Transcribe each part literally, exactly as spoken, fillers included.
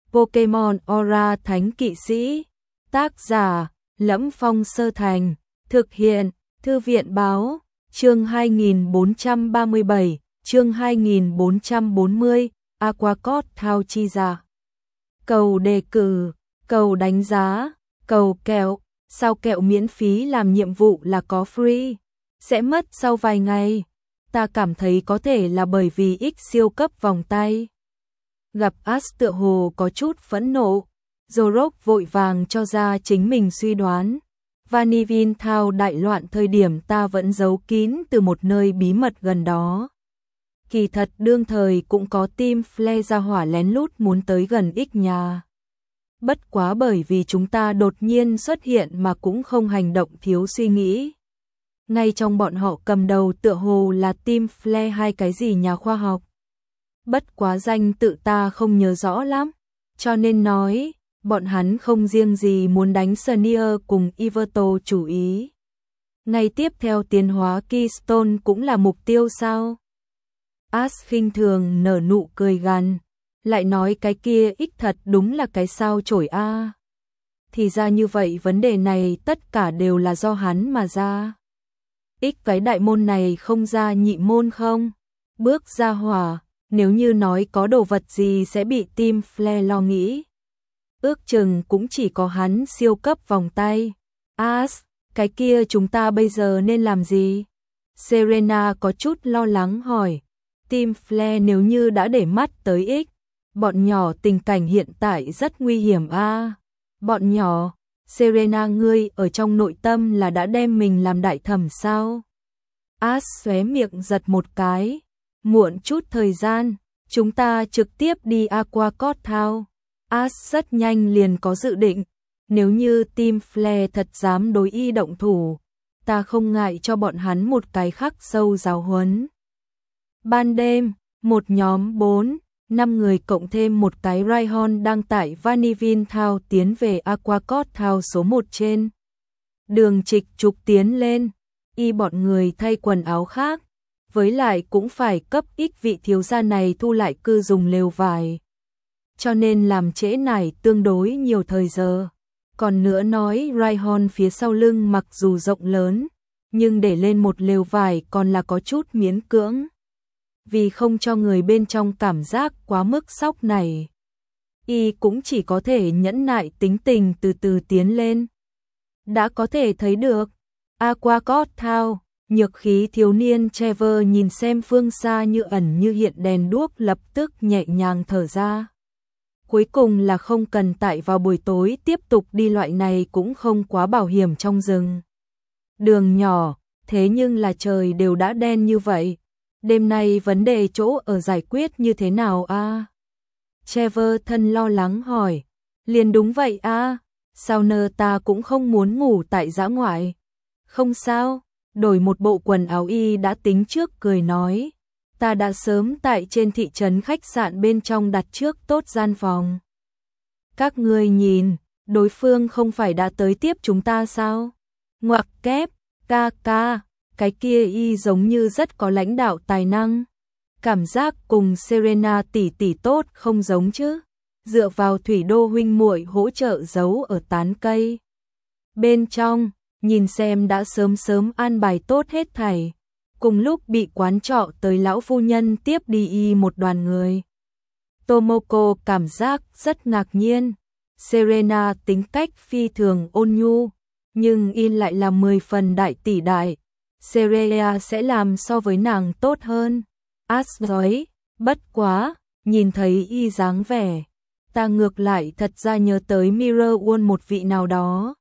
Pokemon Aura Thánh Kỵ Sĩ. Tác giả: Lẫm Phong Sơ Thành. Thực hiện: Thư viện báo. Chương hai nghìn bốn trăm ba mươi bảy, chương hai nghìn bốn trăm bốn mươi, Aquacot Thao chi giả. Cầu đề cử, cầu đánh giá, cầu kẹo. Sao kẹo miễn phí làm nhiệm vụ là có free? Sẽ mất sau vài ngày. Ta cảm thấy có thể là bởi vì X siêu cấp vòng tay. Gặp Ash tựa hồ có chút phẫn nộ. Zorok vội vàng cho ra chính mình suy đoán. Vanillin Thao đại loạn thời điểm ta vẫn giấu kín từ một nơi bí mật gần đó. Kỳ thật đương thời cũng có team Flare ra hỏa lén lút muốn tới gần X nhà. Bất quá bởi vì chúng ta đột nhiên xuất hiện mà cũng không hành động thiếu suy nghĩ. Ngay trong bọn họ cầm đầu tựa hồ là team Flare hay cái gì nhà khoa học. Bất quá danh tự ta không nhớ rõ lắm, cho nên nói, bọn hắn không riêng gì muốn đánh Sneer cùng Iverto chủ ý. Ngay tiếp theo tiến hóa Keystone cũng là mục tiêu sao? Ash khinh thường nở nụ cười gằn, lại nói cái kia ích thật đúng là cái sao chổi a. Thì ra như vậy vấn đề này tất cả đều là do hắn mà ra. Ích cái đại môn này không ra nhị môn không? Bước ra hỏa, nếu như nói có đồ vật gì sẽ bị team Flare lo nghĩ. Ước chừng cũng chỉ có hắn siêu cấp vòng tay. Ash, cái kia chúng ta bây giờ nên làm gì? Serena có chút lo lắng hỏi. Team Flare nếu như đã để mắt tới X, bọn nhỏ tình cảnh hiện tại rất nguy hiểm a. À, bọn nhỏ, Serena ngươi ở trong nội tâm là đã đem mình làm đại thẩm sao? Ash xóe miệng giật một cái. Muộn chút thời gian, chúng ta trực tiếp đi Aquacot Thao. Ash rất nhanh liền có dự định, nếu như team Flare thật dám đối y động thủ, ta không ngại cho bọn hắn một cái khắc sâu giáo huấn. Ban đêm, một nhóm bốn, năm người cộng thêm một cái Rhyhorn đang tại Vanillin Thao tiến về Aquacot Thao số một trên. Đường trịch trục tiến lên, y bọn người thay quần áo khác, với lại cũng phải cấp ích vị thiếu gia này thu lại cư dùng lều vải. Cho nên làm trễ nải tương đối nhiều thời giờ. Còn nữa nói Rhyhorn phía sau lưng mặc dù rộng lớn, nhưng để lên một lều vải còn là có chút miễn cưỡng. Vì không cho người bên trong cảm giác quá mức sốc này, y cũng chỉ có thể nhẫn nại tính tình từ từ tiến lên. Đã có thể thấy được, Aquacot Thao, nhược khí thiếu niên Trevor nhìn xem phương xa như ẩn như hiện đèn đuốc lập tức nhẹ nhàng thở ra. Cuối cùng là không cần tại vào buổi tối tiếp tục đi loại này cũng không quá bảo hiểm trong rừng. Đường nhỏ, thế nhưng là trời đều đã đen như vậy. Đêm nay vấn đề chỗ ở giải quyết như thế nào a? À? Trevor thân lo lắng hỏi. Liền đúng vậy a, à? Sao nơ ta cũng không muốn ngủ tại dã ngoại. Không sao, đổi một bộ quần áo y đã tính trước cười nói. Ta đã sớm tại trên thị trấn khách sạn bên trong đặt trước tốt gian phòng. Các ngươi nhìn, đối phương không phải đã tới tiếp chúng ta sao? Ngoặc kép, ca ca, cái kia y giống như rất có lãnh đạo tài năng. Cảm giác cùng Serena tỷ tỷ tốt không giống chứ? Dựa vào thủy đô huynh muội hỗ trợ giấu ở tán cây. Bên trong, nhìn xem đã sớm sớm an bài tốt hết thảy. Cùng lúc bị quán trọ tới lão phu nhân tiếp đi y một đoàn người. Tomoko cảm giác rất ngạc nhiên. Serena tính cách phi thường ôn nhu, nhưng y lại là mười phần đại tỷ đại. Serena sẽ làm so với nàng tốt hơn. Ash nói, bất quá, nhìn thấy y dáng vẻ, ta ngược lại thật ra nhớ tới Mirror World một vị nào đó.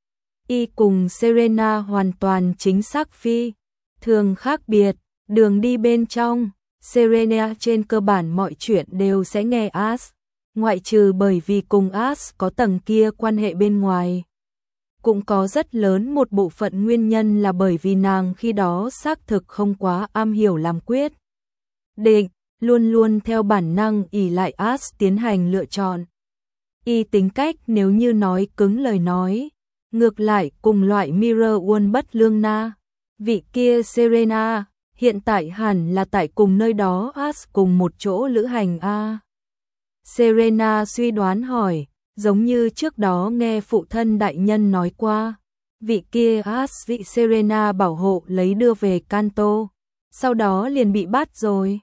Y cùng Serena hoàn toàn chính xác phi thường khác biệt, đường đi bên trong, Serena trên cơ bản mọi chuyện đều sẽ nghe Ash, ngoại trừ bởi vì cùng Ash có tầng kia quan hệ bên ngoài. Cũng có rất lớn một bộ phận nguyên nhân là bởi vì nàng khi đó xác thực không quá am hiểu làm quyết định, luôn luôn theo bản năng ỷ lại Ash tiến hành lựa chọn. Y tính cách nếu như nói cứng lời nói, ngược lại cùng loại Mirror World bất lương na. Vị kia Serena, hiện tại hẳn là tại cùng nơi đó Ash cùng một chỗ lữ hành a. Serena suy đoán hỏi, giống như trước đó nghe phụ thân đại nhân nói qua. Vị kia As vị Serena bảo hộ lấy đưa về Kanto, sau đó liền bị bắt rồi.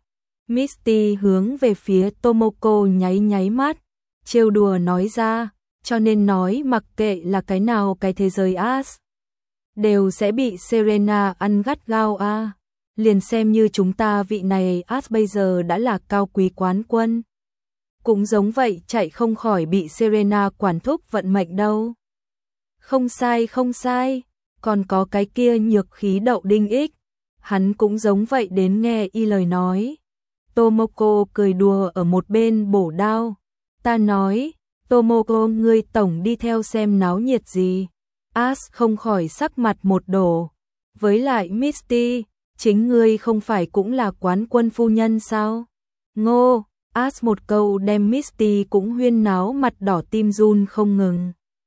Misty hướng về phía Tomoko nháy nháy mắt, trêu đùa nói ra, cho nên nói mặc kệ là cái nào cái thế giới As đều sẽ bị Serena ăn gắt gao a. À. Liền xem như chúng ta vị này As bây giờ đã là cao quý quán quân. Cũng giống vậy chạy không khỏi bị Serena quản thúc vận mệnh đâu. Không sai không sai, còn có cái kia nhược khí đậu đinh ích, hắn cũng giống vậy đến nghe y lời nói. Tomoko cười đùa ở một bên bổ đao. Ta nói, Tomoko ngươi tổng đi theo xem náo nhiệt gì. As không khỏi sắc mặt một đổ. Với lại Misty, chính ngươi không phải cũng là quán quân phu nhân sao? Ngô, As một câu đem Misty cũng huyên náo mặt đỏ tim run không ngừng.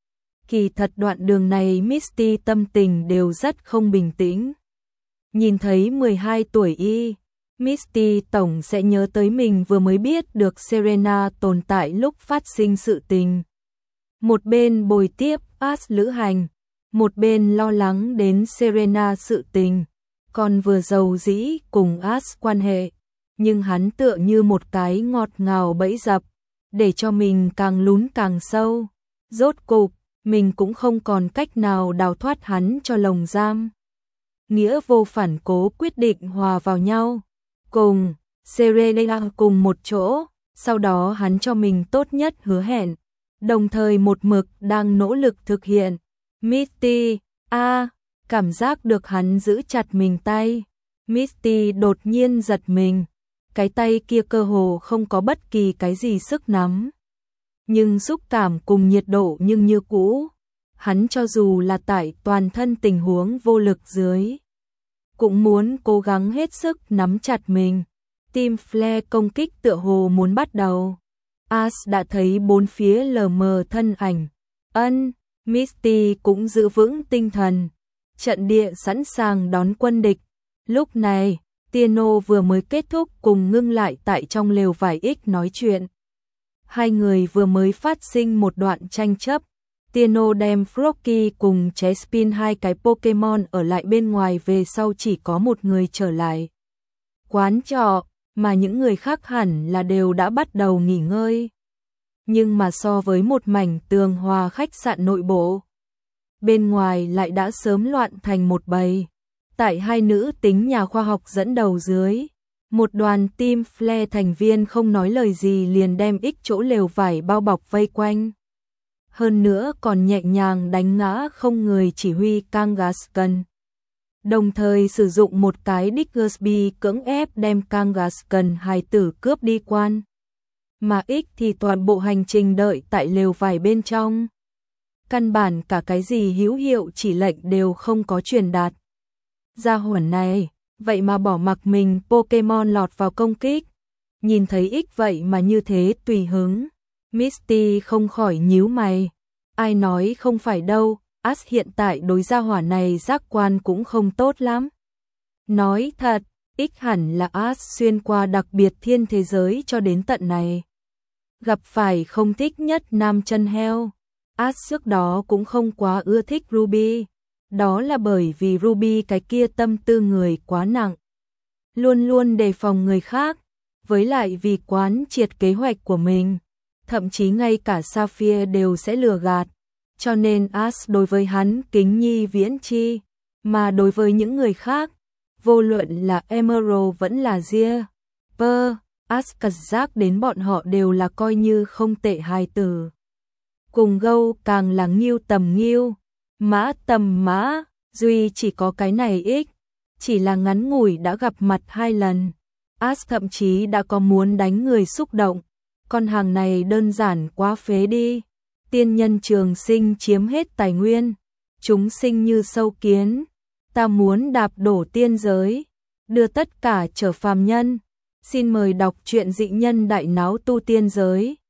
Kỳ thật đoạn đường này Misty tâm tình đều rất không bình tĩnh. Nhìn thấy mười hai tuổi y, Misty tổng sẽ nhớ tới mình vừa mới biết được Serena tồn tại lúc phát sinh sự tình. Một bên bồi tiếp As lữ hành, một bên lo lắng đến Serena sự tình, còn vừa giàu dĩ cùng As quan hệ, nhưng hắn tựa như một cái ngọt ngào bẫy dập, để cho mình càng lún càng sâu. Rốt cục, mình cũng không còn cách nào đào thoát hắn cho lồng giam. Nghĩa vô phản cố quyết định hòa vào nhau, cùng Serena cùng một chỗ, sau đó hắn cho mình tốt nhất hứa hẹn, đồng thời một mực đang nỗ lực thực hiện. Misty, a, cảm giác được hắn giữ chặt mình tay. Misty đột nhiên giật mình, cái tay kia cơ hồ không có bất kỳ cái gì sức nắm. Nhưng xúc cảm cùng nhiệt độ nhưng như cũ. Hắn cho dù là tại toàn thân tình huống vô lực dưới, cũng muốn cố gắng hết sức nắm chặt mình. Team Flare công kích tựa hồ muốn bắt đầu. As đã thấy bốn phía lờ mờ thân ảnh. Ân, Misty cũng giữ vững tinh thần. Trận địa sẵn sàng đón quân địch. Lúc này, Tieno vừa mới kết thúc cùng ngưng lại tại trong lều vải ích nói chuyện. Hai người vừa mới phát sinh một đoạn tranh chấp. Tieno đem Froakie cùng Chespin hai cái Pokemon ở lại bên ngoài về sau chỉ có một người trở lại quán trọ, mà những người khác hẳn là đều đã bắt đầu nghỉ ngơi. Nhưng mà so với một mảnh tường hòa khách sạn nội bộ, bên ngoài lại đã sớm loạn thành một bầy. Tại hai nữ tính nhà khoa học dẫn đầu dưới, một đoàn Team Flare thành viên không nói lời gì liền đem ích chỗ lều vải bao bọc vây quanh. Hơn nữa còn nhẹ nhàng đánh ngã không người chỉ huy Kangaskhan. Đồng thời sử dụng một cái Diggersby cưỡng ép đem Kangaskhan hài tử cướp đi quan. Mà ích thì toàn bộ hành trình đợi tại lều vải bên trong. Căn bản cả cái gì hữu hiệu chỉ lệnh đều không có truyền đạt. Gia hỏa này, vậy mà bỏ mặc mình Pokemon lọt vào công kích. Nhìn thấy ích vậy mà như thế tùy hứng. Misty không khỏi nhíu mày. Ai nói không phải đâu, As hiện tại đối gia hỏa này giác quan cũng không tốt lắm. Nói thật, ích hẳn là As xuyên qua đặc biệt thiên thế giới cho đến tận này. Gặp phải không thích nhất nam chân heo. As trước đó cũng không quá ưa thích Ruby. Đó là bởi vì Ruby cái kia tâm tư người quá nặng. Luôn luôn đề phòng người khác. Với lại vì quán triệt kế hoạch của mình. Thậm chí ngay cả Sapphire đều sẽ lừa gạt. Cho nên As đối với hắn kính nhi viễn chi. Mà đối với những người khác, vô luận là Emerald vẫn là Gia, Pơ, As cật giác đến bọn họ đều là coi như không tệ hài tử. Cùng Gâu càng là nghiêu tầm nghiêu, mã tầm mã, duy chỉ có cái này ích. Chỉ là ngắn ngủi đã gặp mặt hai lần. As thậm chí đã có muốn đánh người xúc động. Con hàng này đơn giản quá phế đi. Tiên nhân trường sinh chiếm hết tài nguyên. Chúng sinh như sâu kiến. Ta muốn đạp đổ tiên giới. Đưa tất cả trở phàm nhân. Xin mời đọc truyện dị nhân đại náo tu tiên giới.